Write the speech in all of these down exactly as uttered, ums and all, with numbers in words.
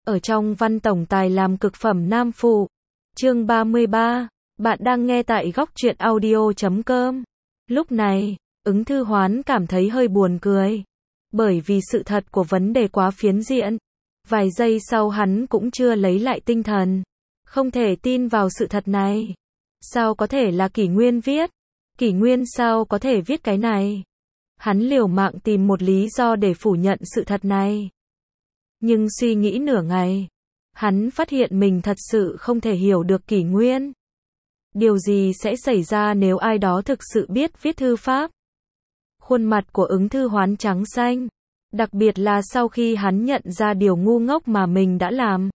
ở trong văn tổng tài làm cực phẩm nam phụ. Chương ba mươi ba. Bạn đang nghe tại góc truyện audio chấm com. Lúc này, Ứng Thư Hoán cảm thấy hơi buồn cười. Bởi vì sự thật của vấn đề quá phiến diện. Vài giây sau hắn cũng chưa lấy lại tinh thần. Không thể tin vào sự thật này. Sao có thể là Kỷ Nguyên viết? Kỷ Nguyên sao có thể viết cái này? Hắn liều mạng tìm một lý do để phủ nhận sự thật này. Nhưng suy nghĩ nửa ngày, hắn phát hiện mình thật sự không thể hiểu được Kỷ Nguyên. Điều gì sẽ xảy ra nếu ai đó thực sự biết viết thư pháp? Khuôn mặt của Ứng Thư Hoán trắng xanh, đặc biệt là sau khi hắn nhận ra điều ngu ngốc mà mình đã làm.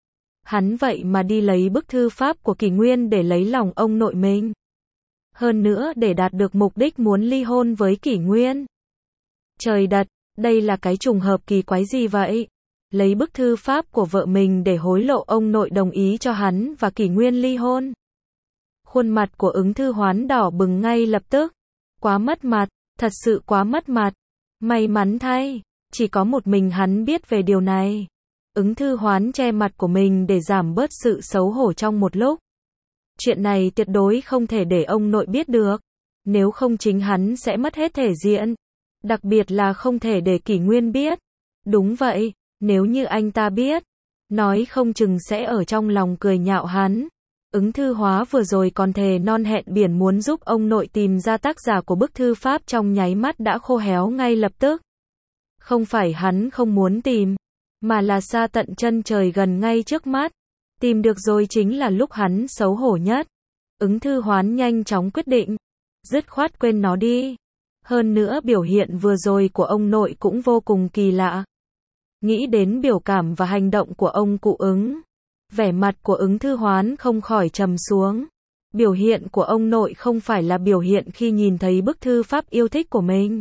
Hắn vậy mà đi lấy bức thư pháp của Kỷ Nguyên để lấy lòng ông nội mình. Hơn nữa để đạt được mục đích muốn ly hôn với Kỷ Nguyên. Trời đất, đây là cái trùng hợp kỳ quái gì vậy? Lấy bức thư pháp của vợ mình để hối lộ ông nội đồng ý cho hắn và Kỷ Nguyên ly hôn. Khuôn mặt của Ứng Thư Hoán đỏ bừng ngay lập tức. Quá mất mặt, thật sự quá mất mặt. May mắn thay, chỉ có một mình hắn biết về điều này. Ứng Thư Hoán che mặt của mình để giảm bớt sự xấu hổ trong một lúc. Chuyện này tuyệt đối không thể để ông nội biết được. Nếu không chính hắn sẽ mất hết thể diện. Đặc biệt là không thể để Kỷ Nguyên biết. Đúng vậy, nếu như anh ta biết, nói không chừng sẽ ở trong lòng cười nhạo hắn. Ứng Thư Hóa vừa rồi còn thề non hẹn biển muốn giúp ông nội tìm ra tác giả của bức thư pháp, trong nháy mắt đã khô héo ngay lập tức. Không phải hắn không muốn tìm, mà là xa tận chân trời gần ngay trước mắt. Tìm được rồi chính là lúc hắn xấu hổ nhất. Ứng Thư Hoán nhanh chóng quyết định, dứt khoát quên nó đi. Hơn nữa biểu hiện vừa rồi của ông nội cũng vô cùng kỳ lạ. Nghĩ đến biểu cảm và hành động của ông cụ Ứng, vẻ mặt của Ứng Thư Hoán không khỏi trầm xuống. Biểu hiện của ông nội không phải là biểu hiện khi nhìn thấy bức thư pháp yêu thích của mình.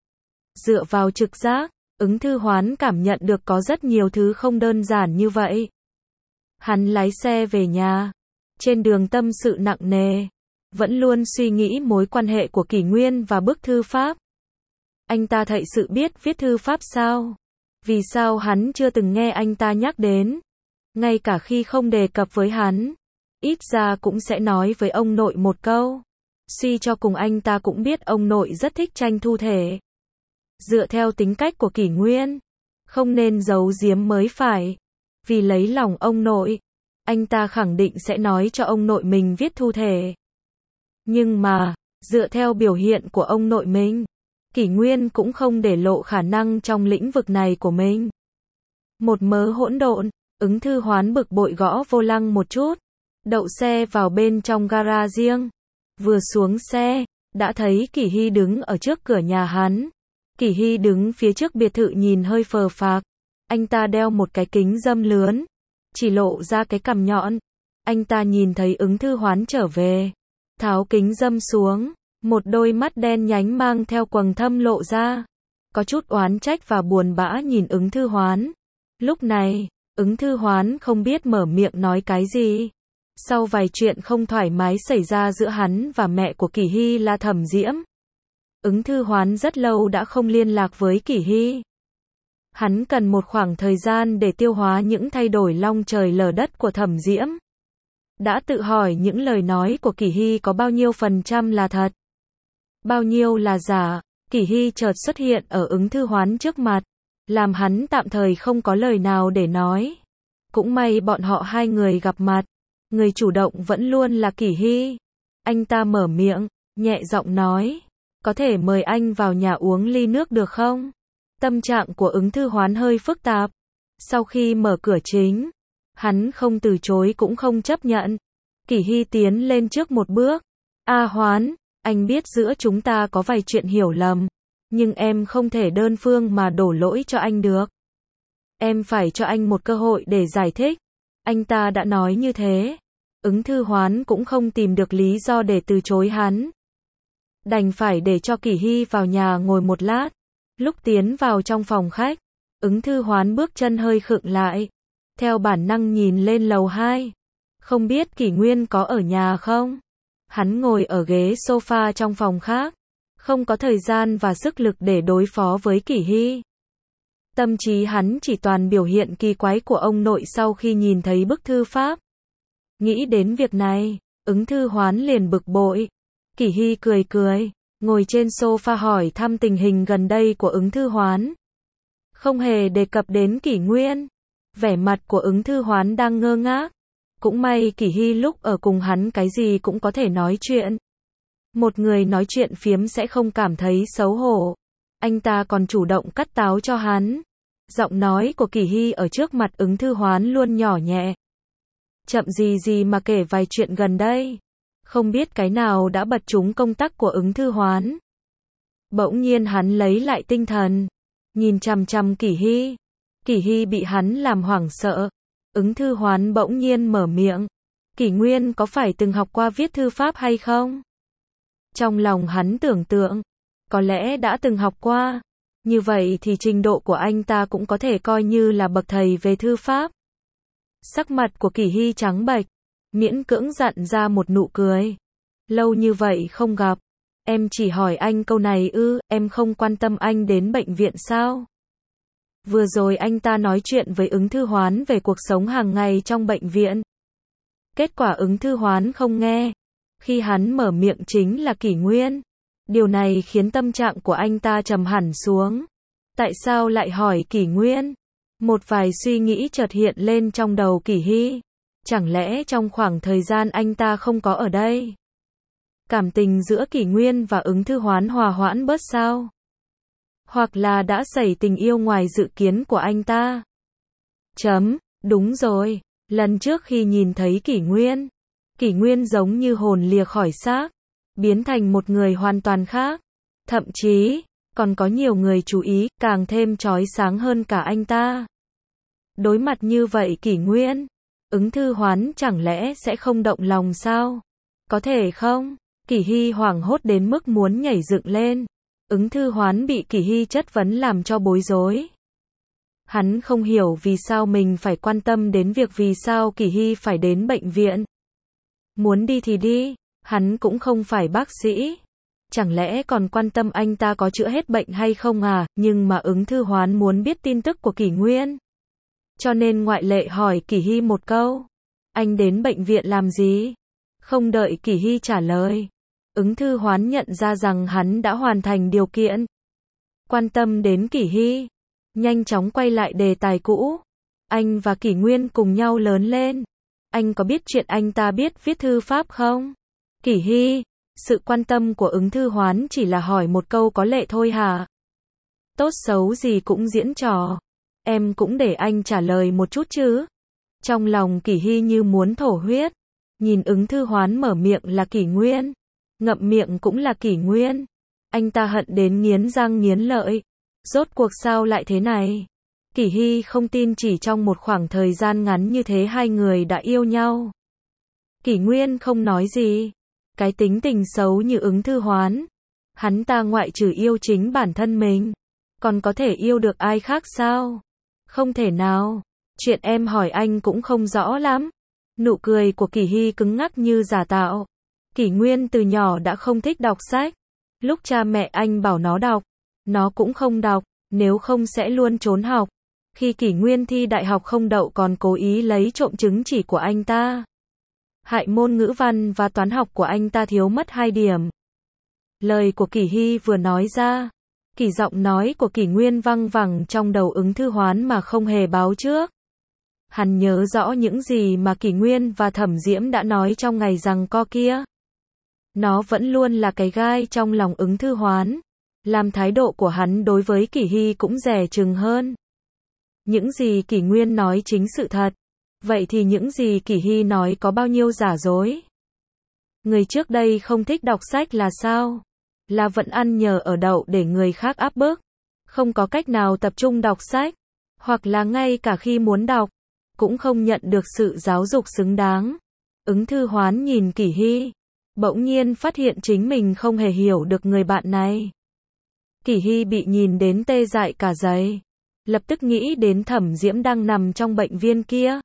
Dựa vào trực giác, Ứng Thư Hoán cảm nhận được có rất nhiều thứ không đơn giản như vậy. Hắn lái xe về nhà. Trên đường tâm sự nặng nề. Vẫn luôn suy nghĩ mối quan hệ của Kỷ Nguyên và bức thư pháp. Anh ta thật sự biết viết thư pháp sao? Vì sao hắn chưa từng nghe anh ta nhắc đến? Ngay cả khi không đề cập với hắn, ít ra cũng sẽ nói với ông nội một câu. Suy cho cùng anh ta cũng biết ông nội rất thích tranh thu thể. Dựa theo tính cách của Kỷ Nguyên, không nên giấu giếm mới phải. Vì lấy lòng ông nội, anh ta khẳng định sẽ nói cho ông nội mình viết thu thể. Nhưng mà, dựa theo biểu hiện của ông nội mình, Kỷ Nguyên cũng không để lộ khả năng trong lĩnh vực này của mình. Một mớ hỗn độn. Ứng Thư Hoán bực bội gõ vô lăng một chút, đậu xe vào bên trong gara riêng. Vừa xuống xe, đã thấy Kỷ Hy đứng ở trước cửa nhà hắn. Kỷ Hy đứng phía trước biệt thự nhìn hơi phờ phạc. Anh ta đeo một cái kính râm lớn, chỉ lộ ra cái cằm nhọn. Anh ta nhìn thấy Ứng Thư Hoán trở về, tháo kính râm xuống, một đôi mắt đen nhánh mang theo quầng thâm lộ ra. Có chút oán trách và buồn bã nhìn Ứng Thư Hoán. Lúc này, Ứng Thư Hoán không biết mở miệng nói cái gì. Sau vài chuyện không thoải mái xảy ra giữa hắn và mẹ của Kỷ Hy là Thẩm Diễm, Ứng Thư Hoán rất lâu đã không liên lạc với Kỷ Hy. Hắn cần một khoảng thời gian để tiêu hóa những thay đổi long trời lở đất của Thẩm Diễm. Đã tự hỏi những lời nói của Kỷ Hy có bao nhiêu phần trăm là thật, bao nhiêu là giả. Kỷ Hy chợt xuất hiện ở Ứng Thư Hoán trước mặt, làm hắn tạm thời không có lời nào để nói. Cũng may bọn họ hai người gặp mặt, người chủ động vẫn luôn là Kỷ Hy. Anh ta mở miệng, nhẹ giọng nói, có thể mời anh vào nhà uống ly nước được không? Tâm trạng của Ứng Thư Hoán hơi phức tạp. Sau khi mở cửa chính, hắn không từ chối cũng không chấp nhận. Kỷ Hy tiến lên trước một bước. A Hoán, anh biết giữa chúng ta có vài chuyện hiểu lầm. Nhưng em không thể đơn phương mà đổ lỗi cho anh được. Em phải cho anh một cơ hội để giải thích. Anh ta đã nói như thế. Ứng Thư Hoán cũng không tìm được lý do để từ chối hắn. Đành phải để cho Kỷ Hy vào nhà ngồi một lát. Lúc tiến vào trong phòng khách, Ứng Thư Hoán bước chân hơi khựng lại. Theo bản năng nhìn lên lầu hai. Không biết Kỷ Nguyên có ở nhà không? Hắn ngồi ở ghế sofa trong phòng khác. Không có thời gian và sức lực để đối phó với Kỷ Hy. Tâm trí hắn chỉ toàn biểu hiện kỳ quái của ông nội sau khi nhìn thấy bức thư pháp. Nghĩ đến việc này, Ứng Thư Hoán liền bực bội. Kỷ Hy cười cười, ngồi trên sofa hỏi thăm tình hình gần đây của Ứng Thư Hoán. Không hề đề cập đến Kỷ Nguyên. Vẻ mặt của Ứng Thư Hoán đang ngơ ngác. Cũng may Kỷ Hy lúc ở cùng hắn cái gì cũng có thể nói chuyện. Một người nói chuyện phiếm sẽ không cảm thấy xấu hổ. Anh ta còn chủ động cắt táo cho hắn. Giọng nói của Kỷ Hy ở trước mặt Ứng Thư Hoán luôn nhỏ nhẹ. Chậm gì gì mà kể vài chuyện gần đây. Không biết cái nào đã bật trúng công tắc của Ứng Thư Hoán. Bỗng nhiên hắn lấy lại tinh thần. Nhìn chằm chằm Kỷ Hy. Kỷ Hy bị hắn làm hoảng sợ. Ứng Thư Hoán bỗng nhiên mở miệng. Kỷ Nguyên có phải từng học qua viết thư pháp hay không? Trong lòng hắn tưởng tượng. Có lẽ đã từng học qua. Như vậy thì trình độ của anh ta cũng có thể coi như là bậc thầy về thư pháp. Sắc mặt của Kỷ Hy trắng bệch. Miễn cưỡng dặn ra một nụ cười. Lâu như vậy không gặp. Em chỉ hỏi anh câu này ư, em không quan tâm anh đến bệnh viện sao? Vừa rồi anh ta nói chuyện với Ứng Thư Hoán về cuộc sống hàng ngày trong bệnh viện. Kết quả Ứng Thư Hoán không nghe. Khi hắn mở miệng chính là Kỷ Nguyên. Điều này khiến tâm trạng của anh ta trầm hẳn xuống. Tại sao lại hỏi Kỷ Nguyên? Một vài suy nghĩ chợt hiện lên trong đầu Kỷ Hy. Chẳng lẽ trong khoảng thời gian anh ta không có ở đây, cảm tình giữa Kỷ Nguyên và Ứng Thư Hoán hòa hoãn bớt sao? Hoặc là đã xảy tình yêu ngoài dự kiến của anh ta? Chấm, đúng rồi, lần trước khi nhìn thấy Kỷ Nguyên, Kỷ Nguyên giống như hồn lìa khỏi xác, biến thành một người hoàn toàn khác. Thậm chí, còn có nhiều người chú ý, càng thêm chói sáng hơn cả anh ta. Đối mặt như vậy Kỷ Nguyên, Ứng Thư Hoán chẳng lẽ sẽ không động lòng sao? Có thể không? Kỷ Hy hoảng hốt đến mức muốn nhảy dựng lên. Ứng Thư Hoán bị Kỷ Hy chất vấn làm cho bối rối. Hắn không hiểu vì sao mình phải quan tâm đến việc vì sao Kỷ Hy phải đến bệnh viện. Muốn đi thì đi, hắn cũng không phải bác sĩ. Chẳng lẽ còn quan tâm anh ta có chữa hết bệnh hay không à? Nhưng mà Ứng Thư Hoán muốn biết tin tức của Kỷ Nguyên. Cho nên ngoại lệ hỏi Kỷ Hy một câu. Anh đến bệnh viện làm gì? Không đợi Kỷ Hy trả lời. Ứng Thư Hoán nhận ra rằng hắn đã hoàn thành điều kiện. Quan tâm đến Kỷ Hy. Nhanh chóng quay lại đề tài cũ. Anh và Kỷ Nguyên cùng nhau lớn lên. Anh có biết chuyện anh ta biết viết thư pháp không? Kỷ Hy. Sự quan tâm của Ứng Thư Hoán chỉ là hỏi một câu có lệ thôi hả? Tốt xấu gì cũng diễn trò. Em cũng để anh trả lời một chút chứ. Trong lòng Kỷ Hy như muốn thổ huyết. Nhìn Ứng Thư Hoán mở miệng là Kỷ Nguyên. Ngậm miệng cũng là Kỷ Nguyên. Anh ta hận đến nghiến răng nghiến lợi. Rốt cuộc sao lại thế này? Kỷ Hy không tin chỉ trong một khoảng thời gian ngắn như thế hai người đã yêu nhau. Kỷ Nguyên không nói gì. Cái tính tình xấu như Ứng Thư Hoán. Hắn ta ngoại trừ yêu chính bản thân mình. Còn có thể yêu được ai khác sao? Không thể nào. Chuyện em hỏi anh cũng không rõ lắm. Nụ cười của Kỷ Hy cứng ngắc như giả tạo. Kỷ Nguyên từ nhỏ đã không thích đọc sách. Lúc cha mẹ anh bảo nó đọc, nó cũng không đọc, nếu không sẽ luôn trốn học. Khi Kỷ Nguyên thi đại học không đậu còn cố ý lấy trộm chứng chỉ của anh ta. Hại môn ngữ văn và toán học của anh ta thiếu mất hai điểm. Lời của Kỷ Hy vừa nói ra, Kỷ giọng nói của Kỷ Nguyên văng vẳng trong đầu Ứng Thư Hoán mà không hề báo trước. Hắn nhớ rõ những gì mà Kỷ Nguyên và Thẩm Diễm đã nói trong ngày giằng co kia. Nó vẫn luôn là cái gai trong lòng Ứng Thư Hoán. Làm thái độ của hắn đối với Kỷ Hy cũng dè chừng hơn. Những gì Kỷ Nguyên nói chính sự thật. Vậy thì những gì Kỷ Hy nói có bao nhiêu giả dối? Người trước đây không thích đọc sách là sao? Là vẫn ăn nhờ ở đậu để người khác áp bức. Không có cách nào tập trung đọc sách. Hoặc là ngay cả khi muốn đọc, cũng không nhận được sự giáo dục xứng đáng. Ứng Thư Hoán nhìn Kỷ Hy. Bỗng nhiên phát hiện chính mình không hề hiểu được người bạn này. Kỷ Hy bị nhìn đến tê dại cả giày. Lập tức nghĩ đến Thẩm Diễm đang nằm trong bệnh viện kia.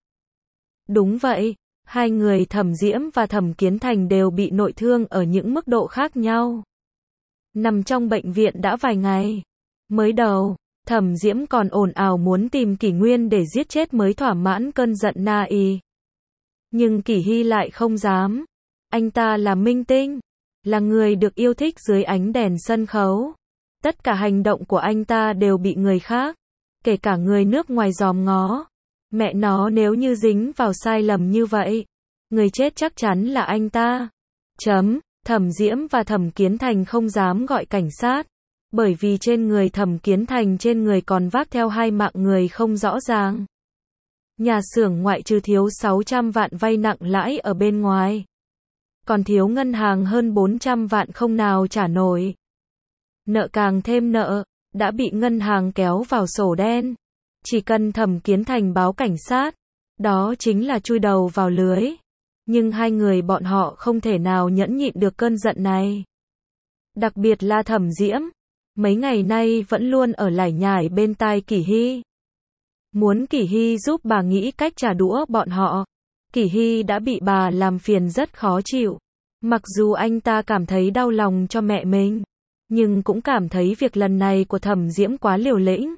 Đúng vậy, hai người Thẩm Diễm và Thẩm Kiến Thành đều bị nội thương ở những mức độ khác nhau. Nằm trong bệnh viện đã vài ngày. Mới đầu, Thẩm Diễm còn ồn ào muốn tìm Kỷ Nguyên để giết chết mới thỏa mãn cơn giận Na Y. Nhưng Kỷ Hy lại không dám. Anh ta là minh tinh, là người được yêu thích dưới ánh đèn sân khấu. Tất cả hành động của anh ta đều bị người khác, kể cả người nước ngoài dòm ngó. Mẹ nó, nếu như dính vào sai lầm như vậy, người chết chắc chắn là anh ta. Chấm. Thẩm Diễm và Thẩm Kiến Thành không dám gọi cảnh sát, bởi vì trên người Thẩm Kiến Thành trên người còn vác theo hai mạng người không rõ ràng. Nhà xưởng ngoại trừ thiếu sáu trăm vạn vay nặng lãi ở bên ngoài, còn thiếu ngân hàng hơn bốn trăm vạn không nào trả nổi. Nợ càng thêm nợ, đã bị ngân hàng kéo vào sổ đen. Chỉ cần Thẩm Kiến Thành báo cảnh sát, đó chính là chui đầu vào lưới. Nhưng hai người bọn họ không thể nào nhẫn nhịn được cơn giận này. Đặc biệt là Thẩm Diễm, mấy ngày nay vẫn luôn ở lải nhải bên tai Kỷ Hy. Muốn Kỷ Hy giúp bà nghĩ cách trả đũa bọn họ. Kỷ Hy đã bị bà làm phiền rất khó chịu. Mặc dù anh ta cảm thấy đau lòng cho mẹ mình, nhưng cũng cảm thấy việc lần này của Thẩm Diễm quá liều lĩnh.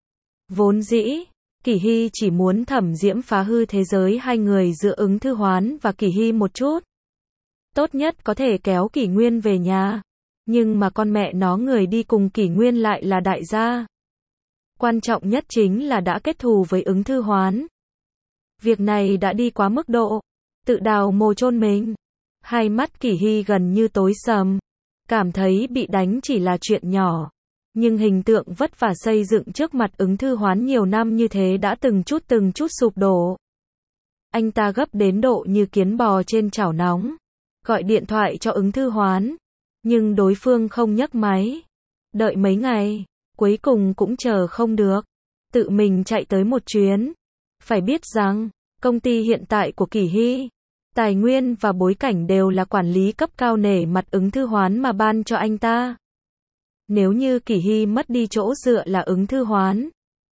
Vốn dĩ, Kỷ Hy chỉ muốn Thẩm Diễm phá hư thế giới hai người giữa Ứng Thư Hoán và Kỷ Hy một chút. Tốt nhất có thể kéo Kỷ Nguyên về nhà. Nhưng mà con mẹ nó, người đi cùng Kỷ Nguyên lại là đại gia. Quan trọng nhất chính là đã kết thù với Ứng Thư Hoán. Việc này đã đi quá mức độ, tự đào mồ chôn mình. Hai mắt Kỷ Hy gần như tối sầm, cảm thấy bị đánh chỉ là chuyện nhỏ. Nhưng hình tượng vất vả xây dựng trước mặt Ứng Thư Hoán nhiều năm như thế đã từng chút từng chút sụp đổ. Anh ta gấp đến độ như kiến bò trên chảo nóng. Gọi điện thoại cho Ứng Thư Hoán, nhưng đối phương không nhấc máy. Đợi mấy ngày, cuối cùng cũng chờ không được. Tự mình chạy tới một chuyến. Phải biết rằng, công ty hiện tại của Kỷ Hy, tài nguyên và bối cảnh đều là quản lý cấp cao nể mặt Ứng Thư Hoán mà ban cho anh ta. Nếu như Kỷ Hy mất đi chỗ dựa là Ứng Thư Hoán,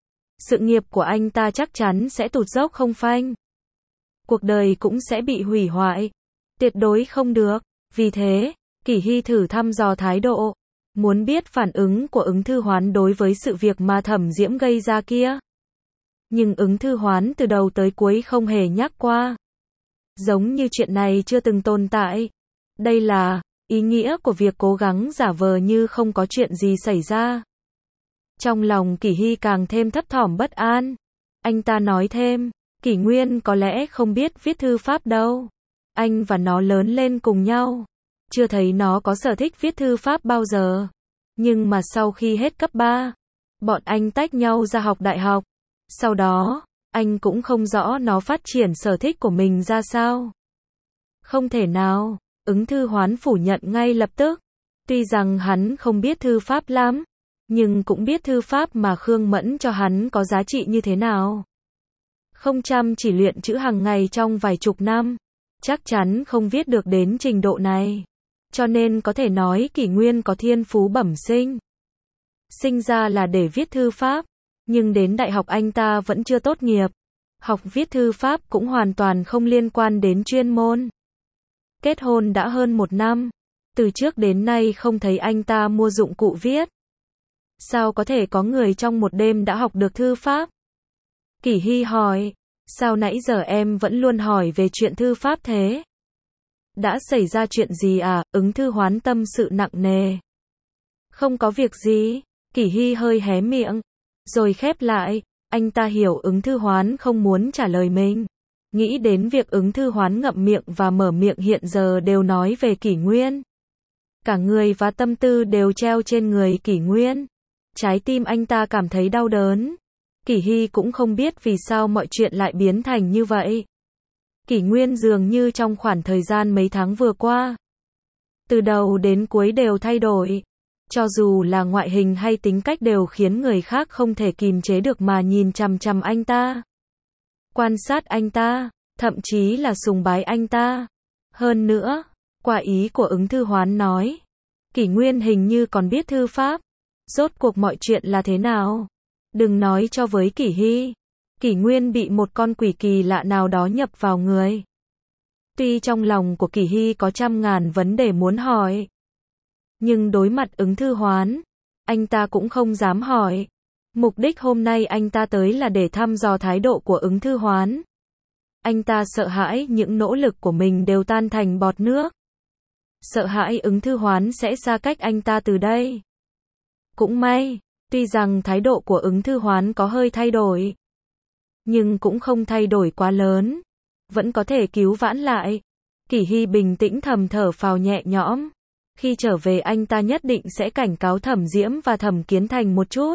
sự nghiệp của anh ta chắc chắn sẽ tụt dốc không phanh. Cuộc đời cũng sẽ bị hủy hoại. Tuyệt đối không được. Vì thế, Kỷ Hy thử thăm dò thái độ, muốn biết phản ứng của Ứng Thư Hoán đối với sự việc mà Thẩm Diễm gây ra kia. Nhưng Ứng Thư Hoán từ đầu tới cuối không hề nhắc qua. Giống như chuyện này chưa từng tồn tại. Đây là ý nghĩa của việc cố gắng giả vờ như không có chuyện gì xảy ra. Trong lòng Kỷ Hy càng thêm thấp thỏm bất an. Anh ta nói thêm, Kỷ Nguyên có lẽ không biết viết thư pháp đâu. Anh và nó lớn lên cùng nhau, chưa thấy nó có sở thích viết thư pháp bao giờ. Nhưng mà sau khi hết cấp ba, bọn anh tách nhau ra học đại học. Sau đó, anh cũng không rõ nó phát triển sở thích của mình ra sao. Không thể nào. Ứng Thư Hoán phủ nhận ngay lập tức. Tuy rằng hắn không biết thư pháp lắm, nhưng cũng biết thư pháp mà Khương Mẫn cho hắn có giá trị như thế nào. Không chăm chỉ luyện chữ hàng ngày trong vài chục năm, chắc chắn không viết được đến trình độ này. Cho nên có thể nói Kỷ Nguyên có thiên phú bẩm sinh. Sinh ra là để viết thư pháp, nhưng đến đại học anh ta vẫn chưa tốt nghiệp. Học viết thư pháp cũng hoàn toàn không liên quan đến chuyên môn. Kết hôn đã hơn một năm, từ trước đến nay không thấy anh ta mua dụng cụ viết. Sao có thể có người trong một đêm đã học được thư pháp? Kỷ Hy hỏi, sao nãy giờ em vẫn luôn hỏi về chuyện thư pháp thế? Đã xảy ra chuyện gì à? Ứng Thư Hoán tâm sự nặng nề. Không có việc gì. Kỷ Hy hơi hé miệng, rồi khép lại. Anh ta hiểu Ứng Thư Hoán không muốn trả lời mình. Nghĩ đến việc Ứng Thư Hoán ngậm miệng và mở miệng hiện giờ đều nói về Kỷ Nguyên. Cả người và tâm tư đều treo trên người Kỷ Nguyên. Trái tim anh ta cảm thấy đau đớn. Kỷ Hy cũng không biết vì sao mọi chuyện lại biến thành như vậy. Kỷ Nguyên dường như trong khoảng thời gian mấy tháng vừa qua, từ đầu đến cuối đều thay đổi. Cho dù là ngoại hình hay tính cách đều khiến người khác không thể kìm chế được mà nhìn chằm chằm anh ta. Quan sát anh ta, thậm chí là sùng bái anh ta. Hơn nữa, qua ý của Ứng Thư Hoán nói, Kỷ Nguyên hình như còn biết thư pháp. Rốt cuộc mọi chuyện là thế nào? Đừng nói cho với Kỷ Hy. Kỷ Nguyên bị một con quỷ kỳ lạ nào đó nhập vào người. Tuy trong lòng của Kỷ Hy có trăm ngàn vấn đề muốn hỏi, nhưng đối mặt Ứng Thư Hoán, anh ta cũng không dám hỏi. Mục đích hôm nay anh ta tới là để thăm dò thái độ của Ứng Thư Hoán. Anh ta sợ hãi những nỗ lực của mình đều tan thành bọt nước. Sợ hãi Ứng Thư Hoán sẽ xa cách anh ta từ đây. Cũng may, tuy rằng thái độ của Ứng Thư Hoán có hơi thay đổi, nhưng cũng không thay đổi quá lớn, vẫn có thể cứu vãn lại. Kỷ Hy bình tĩnh thầm thở phào nhẹ nhõm. Khi trở về anh ta nhất định sẽ cảnh cáo Thẩm Diễm và Thẩm Kiến Thành một chút,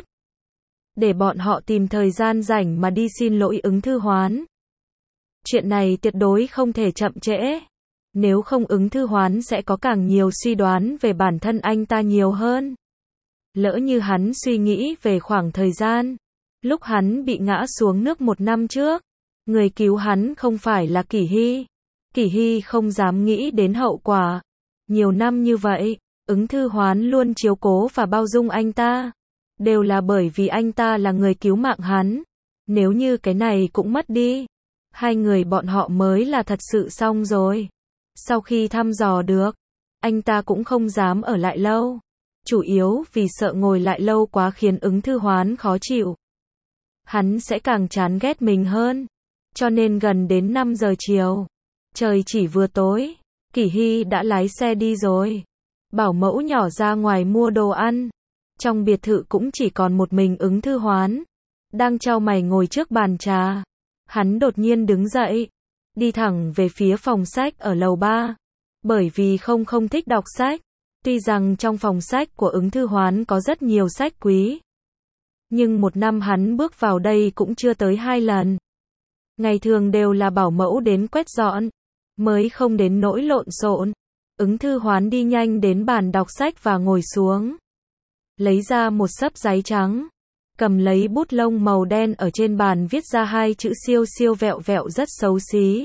để bọn họ tìm thời gian rảnh mà đi xin lỗi Ứng Thư Hoán. Chuyện này tuyệt đối không thể chậm trễ. Nếu không Ứng Thư Hoán sẽ có càng nhiều suy đoán về bản thân anh ta nhiều hơn. Lỡ như hắn suy nghĩ về khoảng thời gian lúc hắn bị ngã xuống nước một năm trước, người cứu hắn không phải là Kỷ Hy. Kỷ Hy không dám nghĩ đến hậu quả. Nhiều năm như vậy, Ứng Thư Hoán luôn chiếu cố và bao dung anh ta, đều là bởi vì anh ta là người cứu mạng hắn. Nếu như cái này cũng mất đi, hai người bọn họ mới là thật sự xong rồi. Sau khi thăm dò được, anh ta cũng không dám ở lại lâu. Chủ yếu vì sợ ngồi lại lâu quá khiến Ứng Thư Hoán khó chịu. Hắn sẽ càng chán ghét mình hơn. Cho nên gần đến năm giờ chiều, trời chỉ vừa tối, Kỷ Hy đã lái xe đi rồi. Bảo mẫu nhỏ ra ngoài mua đồ ăn. Trong biệt thự cũng chỉ còn một mình Ứng Thư Hoán, đang chau mày ngồi trước bàn trà. Hắn đột nhiên đứng dậy, đi thẳng về phía phòng sách ở lầu ba. Bởi vì không không thích đọc sách. Tuy rằng trong phòng sách của Ứng Thư Hoán có rất nhiều sách quý, nhưng một năm hắn bước vào đây cũng chưa tới hai lần. Ngày thường đều là bảo mẫu đến quét dọn, mới không đến nỗi lộn xộn. Ứng Thư Hoán đi nhanh đến bàn đọc sách và ngồi xuống. Lấy ra một xấp giấy trắng, cầm lấy bút lông màu đen ở trên bàn viết ra hai chữ siêu siêu vẹo vẹo rất xấu xí.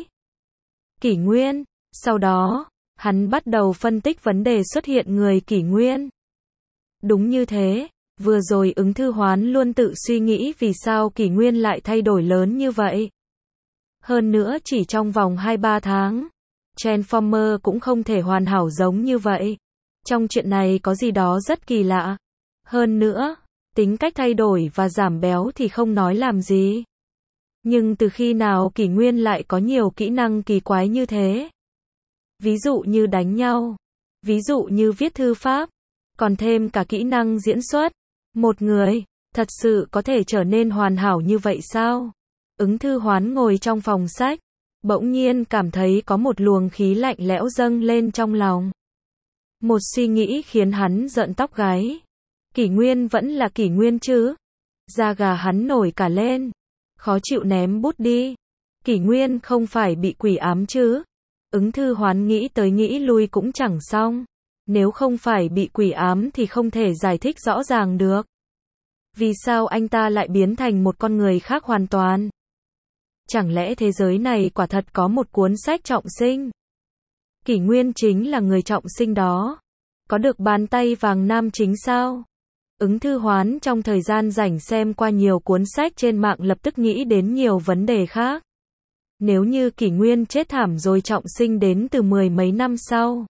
Kỷ Nguyên. Sau đó, hắn bắt đầu phân tích vấn đề xuất hiện người Kỷ Nguyên. Đúng như thế, vừa rồi Ứng Thư Hoán luôn tự suy nghĩ vì sao Kỷ Nguyên lại thay đổi lớn như vậy. Hơn nữa chỉ trong vòng hai ba tháng, Transformer cũng không thể hoàn hảo giống như vậy. Trong chuyện này có gì đó rất kỳ lạ. Hơn nữa, tính cách thay đổi và giảm béo thì không nói làm gì. Nhưng từ khi nào Kỷ Nguyên lại có nhiều kỹ năng kỳ quái như thế? Ví dụ như đánh nhau, ví dụ như viết thư pháp, còn thêm cả kỹ năng diễn xuất. Một người, thật sự có thể trở nên hoàn hảo như vậy sao? Ứng Thư Hoán ngồi trong phòng sách, bỗng nhiên cảm thấy có một luồng khí lạnh lẽo dâng lên trong lòng. Một suy nghĩ khiến hắn giận tóc gáy. Kỷ Nguyên vẫn là Kỷ Nguyên chứ? Da gà hắn nổi cả lên, khó chịu ném bút đi. Kỷ Nguyên không phải bị quỷ ám chứ? Ứng Thư Hoán nghĩ tới nghĩ lui cũng chẳng xong. Nếu không phải bị quỷ ám thì không thể giải thích rõ ràng được. Vì sao anh ta lại biến thành một con người khác hoàn toàn? Chẳng lẽ thế giới này quả thật có một cuốn sách trọng sinh? Kỷ Nguyên chính là người trọng sinh đó. Có được bàn tay vàng nam chính sao? Ứng Thư Hoán trong thời gian rảnh xem qua nhiều cuốn sách trên mạng lập tức nghĩ đến nhiều vấn đề khác. Nếu như Kỷ Nguyên chết thảm rồi trọng sinh đến từ mười mấy năm sau.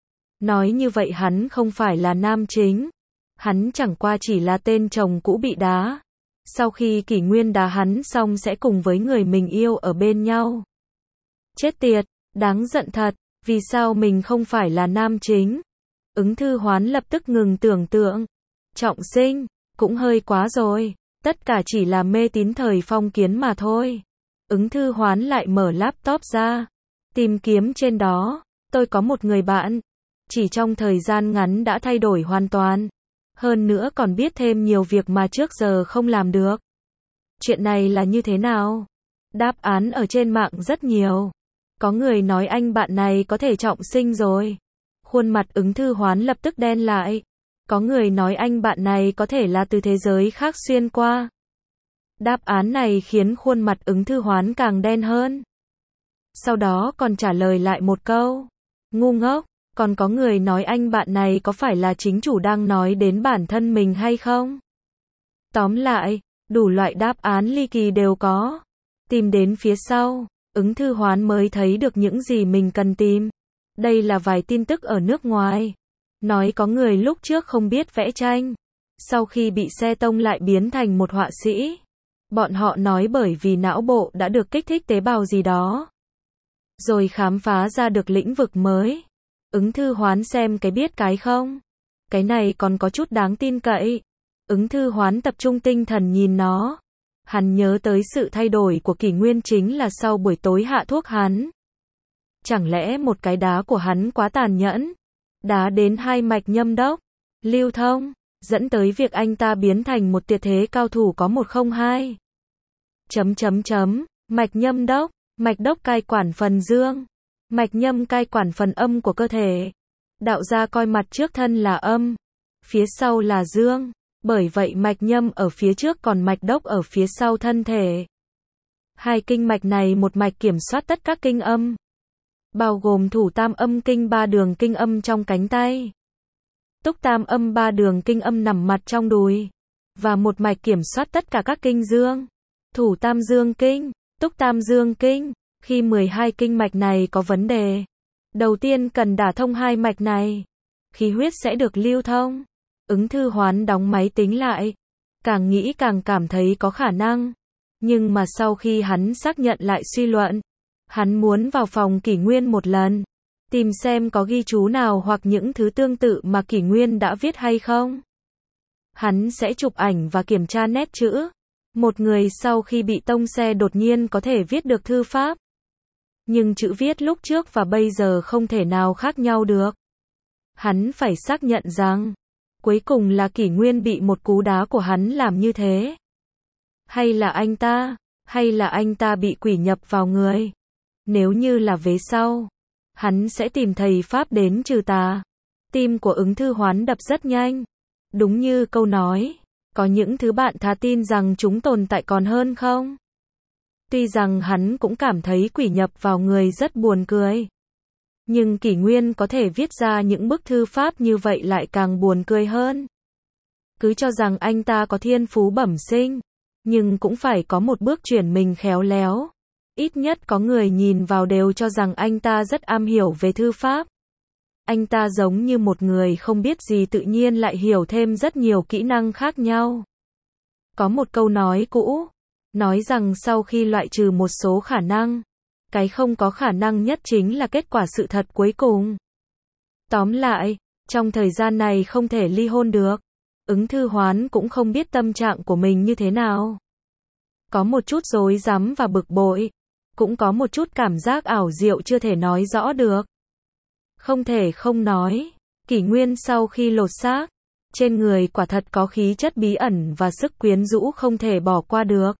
Nói như vậy hắn không phải là nam chính. Hắn chẳng qua chỉ là tên chồng cũ bị đá. Sau khi Kỷ Nguyên đá hắn xong sẽ cùng với người mình yêu ở bên nhau. Chết tiệt, đáng giận thật, vì sao mình không phải là nam chính? Ứng Thư Hoán lập tức ngừng tưởng tượng. Trọng sinh, cũng hơi quá rồi. Tất cả chỉ là mê tín thời phong kiến mà thôi. Ứng Thư Hoán lại mở laptop ra, tìm kiếm trên đó. Tôi có một người bạn, chỉ trong thời gian ngắn đã thay đổi hoàn toàn. Hơn nữa còn biết thêm nhiều việc mà trước giờ không làm được. Chuyện này là như thế nào? Đáp án ở trên mạng rất nhiều. Có người nói anh bạn này có thể trọng sinh rồi. Khuôn mặt Ứng Thư Hoán lập tức đen lại. Có người nói anh bạn này có thể là từ thế giới khác xuyên qua. Đáp án này khiến khuôn mặt Ứng Thư Hoán càng đen hơn. Sau đó còn trả lời lại một câu. Ngu ngốc, còn có người nói anh bạn này có phải là chính chủ đang nói đến bản thân mình hay không? Tóm lại, đủ loại đáp án ly kỳ đều có. Tìm đến phía sau, Ứng Thư Hoán mới thấy được những gì mình cần tìm. Đây là vài tin tức ở nước ngoài. Nói có người lúc trước không biết vẽ tranh. sau khi bị xe tông lại biến thành một họa sĩ. Bọn họ nói bởi vì não bộ đã được kích thích tế bào gì đó. Rồi khám phá ra được lĩnh vực mới. Ứng Thư Hoán xem cái biết cái không. Cái này còn có chút đáng tin cậy. Ứng Thư Hoán tập trung tinh thần nhìn nó. Hắn nhớ tới sự thay đổi của kỷ nguyên chính là sau buổi tối hạ thuốc hắn. Chẳng lẽ một cái đá của hắn quá tàn nhẫn? Đá đến hai mạch nhâm đốc, lưu thông, dẫn tới việc anh ta biến thành một tuyệt thế cao thủ có một không hai. Chấm chấm chấm, mạch nhâm đốc, mạch đốc cai quản phần dương, mạch nhâm cai quản phần âm của cơ thể. Đạo gia coi mặt trước thân là âm, phía sau là dương, bởi vậy mạch nhâm ở phía trước còn mạch đốc ở phía sau thân thể. Hai kinh mạch này một mạch kiểm soát tất các kinh âm, bao gồm thủ tam âm kinh ba đường kinh âm trong cánh tay, túc tam âm ba đường kinh âm nằm mặt trong đùi, và một mạch kiểm soát tất cả các kinh dương, thủ tam dương kinh, túc tam dương kinh. Khi mười hai kinh mạch này có vấn đề, đầu tiên cần đả thông hai mạch này, khí huyết sẽ được lưu thông. Ứng Thư Hoán đóng máy tính lại, càng nghĩ càng cảm thấy có khả năng, nhưng mà sau khi hắn xác nhận lại suy luận, hắn muốn vào phòng kỷ nguyên một lần, tìm xem có ghi chú nào hoặc những thứ tương tự mà kỷ nguyên đã viết hay không. Hắn sẽ chụp ảnh và kiểm tra nét chữ. Một người sau khi bị tông xe đột nhiên có thể viết được thư pháp. Nhưng chữ viết lúc trước và bây giờ không thể nào khác nhau được. Hắn phải xác nhận rằng, cuối cùng là kỷ nguyên bị một cú đá của hắn làm như thế. Hay là anh ta, hay là anh ta bị quỷ nhập vào người. Nếu như là vế sau, hắn sẽ tìm thầy Pháp đến trừ tà. Tim của Ứng Thư Hoán đập rất nhanh. Đúng như câu nói, có những thứ bạn thà tin rằng chúng tồn tại còn hơn không? Tuy rằng hắn cũng cảm thấy quỷ nhập vào người rất buồn cười. Nhưng kỷ nguyên có thể viết ra những bức thư pháp như vậy lại càng buồn cười hơn. Cứ cho rằng anh ta có thiên phú bẩm sinh, nhưng cũng phải có một bước chuyển mình khéo léo. Ít nhất có người nhìn vào đều cho rằng anh ta rất am hiểu về thư pháp. Anh ta giống như một người không biết gì tự nhiên lại hiểu thêm rất nhiều kỹ năng khác nhau. Có một câu nói cũ, nói rằng sau khi loại trừ một số khả năng, cái không có khả năng nhất chính là kết quả sự thật cuối cùng. Tóm lại, trong thời gian này không thể ly hôn được. Ứng Thư Hoán cũng không biết tâm trạng của mình như thế nào. Có một chút rối rắm và bực bội, cũng có một chút cảm giác ảo diệu chưa thể nói rõ được. Không thể không nói, kỷ nguyên sau khi lột xác, trên người quả thật có khí chất bí ẩn và sức quyến rũ không thể bỏ qua được.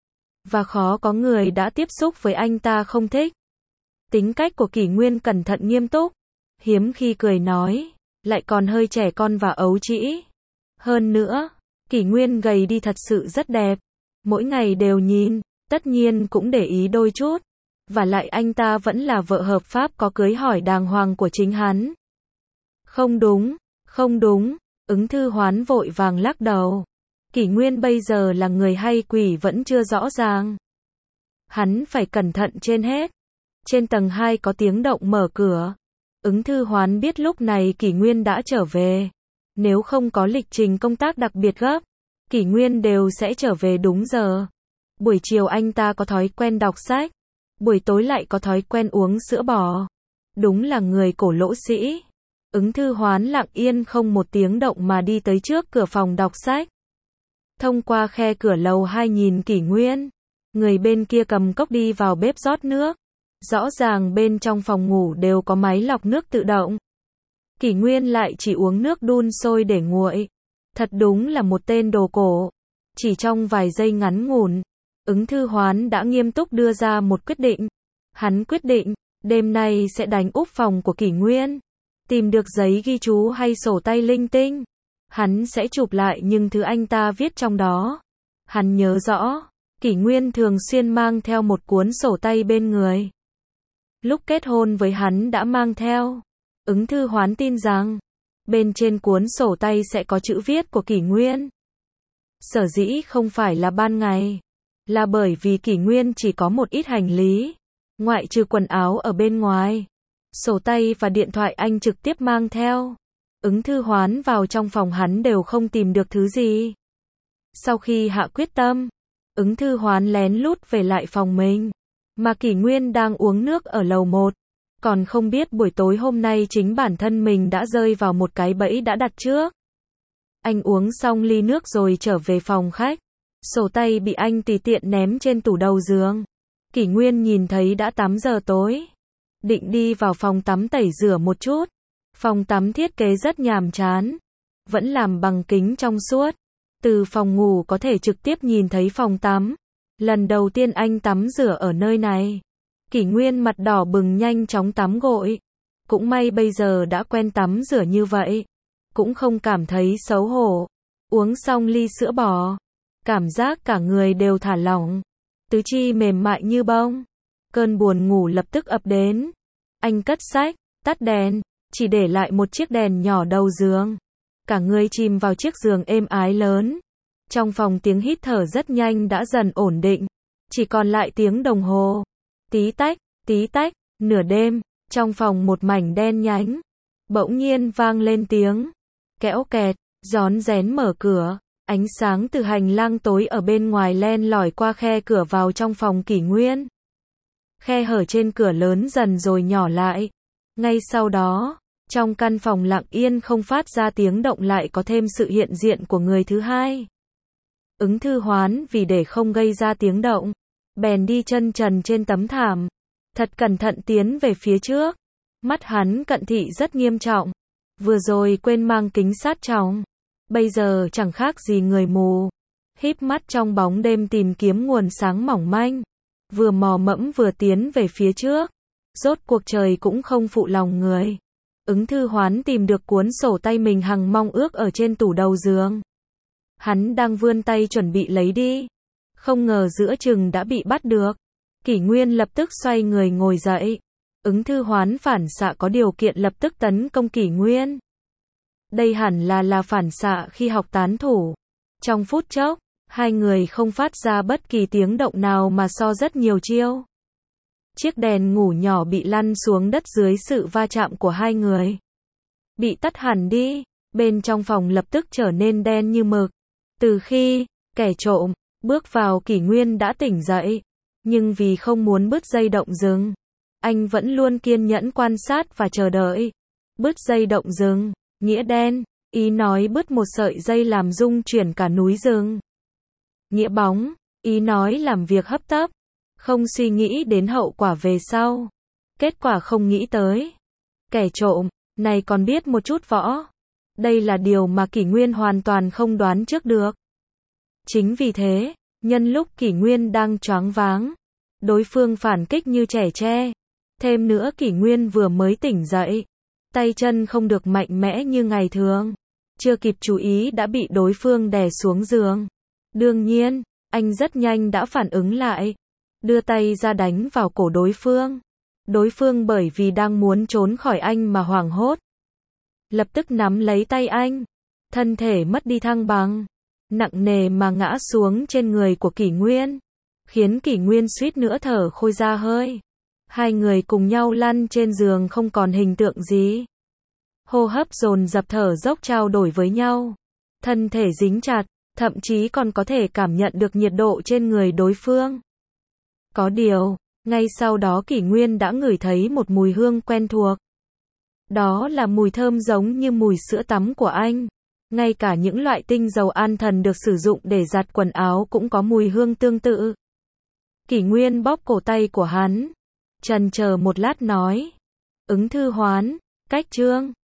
Và khó có người đã tiếp xúc với anh ta không thích. Tính cách của kỷ nguyên cẩn thận nghiêm túc, hiếm khi cười nói, lại còn hơi trẻ con và ấu trĩ. Hơn nữa, kỷ nguyên gầy đi thật sự rất đẹp. Mỗi ngày đều nhìn, tất nhiên cũng để ý đôi chút. Và lại anh ta vẫn là vợ hợp pháp có cưới hỏi đàng hoàng của chính hắn. Không đúng, không đúng, Ứng Thư Hoán vội vàng lắc đầu. Kỷ nguyên bây giờ là người hay quỷ vẫn chưa rõ ràng. Hắn phải cẩn thận trên hết. Trên tầng hai có tiếng động mở cửa. Ứng Thư Hoán biết lúc này kỷ nguyên đã trở về. Nếu không có lịch trình công tác đặc biệt gấp, kỷ nguyên đều sẽ trở về đúng giờ. Buổi chiều anh ta có thói quen đọc sách, buổi tối lại có thói quen uống sữa bò. Đúng là người cổ lỗ sĩ. Ứng Thư Hoán lặng yên không một tiếng động mà đi tới trước cửa phòng đọc sách. Thông qua khe cửa lầu hai nhìn kỷ nguyên. Người bên kia cầm cốc đi vào bếp rót nước. Rõ ràng bên trong phòng ngủ đều có máy lọc nước tự động. Kỷ nguyên lại chỉ uống nước đun sôi để nguội. Thật đúng là một tên đồ cổ. Chỉ trong vài giây ngắn ngủn, Ứng Thư Hoán đã nghiêm túc đưa ra một quyết định. Hắn quyết định, đêm nay sẽ đánh úp phòng của kỷ nguyên. Tìm được giấy ghi chú hay sổ tay linh tinh. Hắn sẽ chụp lại những thứ anh ta viết trong đó. Hắn nhớ rõ, kỷ nguyên thường xuyên mang theo một cuốn sổ tay bên người. Lúc kết hôn với hắn đã mang theo. Ứng Thư Hoán tin rằng, bên trên cuốn sổ tay sẽ có chữ viết của kỷ nguyên. Sở dĩ không phải là ban ngày, là bởi vì kỷ nguyên chỉ có một ít hành lý, ngoại trừ quần áo ở bên ngoài. Sổ tay và điện thoại anh trực tiếp mang theo. Ứng Thư Hoán vào trong phòng hắn đều không tìm được thứ gì. Sau khi hạ quyết tâm, Ứng Thư Hoán lén lút về lại phòng mình, mà Kỷ Nguyên đang uống nước ở lầu một, còn không biết buổi tối hôm nay chính bản thân mình đã rơi vào một cái bẫy đã đặt trước. Anh uống xong ly nước rồi trở về phòng khách, sổ tay bị anh tùy tiện ném trên tủ đầu giường. Kỷ Nguyên nhìn thấy đã tám giờ tối, định đi vào phòng tắm tẩy rửa một chút. Phòng tắm thiết kế rất nhàm chán, vẫn làm bằng kính trong suốt. Từ phòng ngủ có thể trực tiếp nhìn thấy phòng tắm. Lần đầu tiên anh tắm rửa ở nơi này, Kỷ Nguyên mặt đỏ bừng nhanh chóng tắm gội. Cũng may bây giờ đã quen tắm rửa như vậy, cũng không cảm thấy xấu hổ. Uống xong ly sữa bò, cảm giác cả người đều thả lỏng, tứ chi mềm mại như bông. Cơn buồn ngủ lập tức ập đến. Anh cất sách, tắt đèn, chỉ để lại một chiếc đèn nhỏ đầu giường. Cả người chìm vào chiếc giường êm ái lớn. Trong phòng tiếng hít thở rất nhanh đã dần ổn định, chỉ còn lại tiếng đồng hồ. Tí tách, tí tách, nửa đêm, trong phòng một mảnh đen nhánh. Bỗng nhiên vang lên tiếng kéo kẹt, rón rén mở cửa. Ánh sáng từ hành lang tối ở bên ngoài len lỏi qua khe cửa vào trong phòng Kỷ Nguyên. Khe hở trên cửa lớn dần rồi nhỏ lại. Ngay sau đó, trong căn phòng lặng yên không phát ra tiếng động lại có thêm sự hiện diện của người thứ hai. Ứng Thư Hoán vì để không gây ra tiếng động, bèn đi chân trần trên tấm thảm, thật cẩn thận tiến về phía trước. Mắt hắn cận thị rất nghiêm trọng, vừa rồi quên mang kính sát tròng, bây giờ chẳng khác gì người mù, híp mắt trong bóng đêm tìm kiếm nguồn sáng mỏng manh, vừa mò mẫm vừa tiến về phía trước. Rốt cuộc trời cũng không phụ lòng người. Ứng Thư Hoán tìm được cuốn sổ tay mình hằng mong ước ở trên tủ đầu giường. Hắn đang vươn tay chuẩn bị lấy đi, không ngờ giữa chừng đã bị bắt được. Kỷ Nguyên lập tức xoay người ngồi dậy. Ứng Thư Hoán phản xạ có điều kiện lập tức tấn công Kỷ Nguyên. Đây hẳn là là phản xạ khi học tán thủ. Trong phút chốc, hai người không phát ra bất kỳ tiếng động nào mà so rất nhiều chiêu. Chiếc đèn ngủ nhỏ bị lăn xuống đất dưới sự va chạm của hai người. Bị tắt hẳn đi, bên trong phòng lập tức trở nên đen như mực. Từ khi kẻ trộm bước vào, Kỷ Nguyên đã tỉnh dậy, nhưng vì không muốn bứt dây động rừng, anh vẫn luôn kiên nhẫn quan sát và chờ đợi. Bứt dây động rừng, nghĩa đen, ý nói bứt một sợi dây làm rung chuyển cả núi rừng. Nghĩa bóng, ý nói làm việc hấp tấp, không suy nghĩ đến hậu quả về sau. Kết quả không nghĩ tới. Kẻ trộm này còn biết một chút võ. Đây là điều mà Kỷ Nguyên hoàn toàn không đoán trước được. Chính vì thế, nhân lúc Kỷ Nguyên đang choáng váng, đối phương phản kích như trẻ tre. Thêm nữa Kỷ Nguyên vừa mới tỉnh dậy, tay chân không được mạnh mẽ như ngày thường. Chưa kịp chú ý đã bị đối phương đè xuống giường. Đương nhiên, anh rất nhanh đã phản ứng lại, đưa tay ra đánh vào cổ đối phương. Đối phương bởi vì đang muốn trốn khỏi anh mà hoảng hốt, lập tức nắm lấy tay anh, thân thể mất đi thăng bằng, nặng nề mà ngã xuống trên người của Kỷ Nguyên, khiến Kỷ Nguyên suýt nữa thở khôi ra hơi. Hai người cùng nhau lăn trên giường không còn hình tượng gì. Hô hấp dồn dập, thở dốc trao đổi với nhau. Thân thể dính chặt, thậm chí còn có thể cảm nhận được nhiệt độ trên người đối phương. Có điều, ngay sau đó Kỷ Nguyên đã ngửi thấy một mùi hương quen thuộc. Đó là mùi thơm giống như mùi sữa tắm của anh. Ngay cả những loại tinh dầu an thần được sử dụng để giặt quần áo cũng có mùi hương tương tự. Kỷ Nguyên bóp cổ tay của hắn, chần chờ một lát nói: Ứng Thư Hoán, cách chương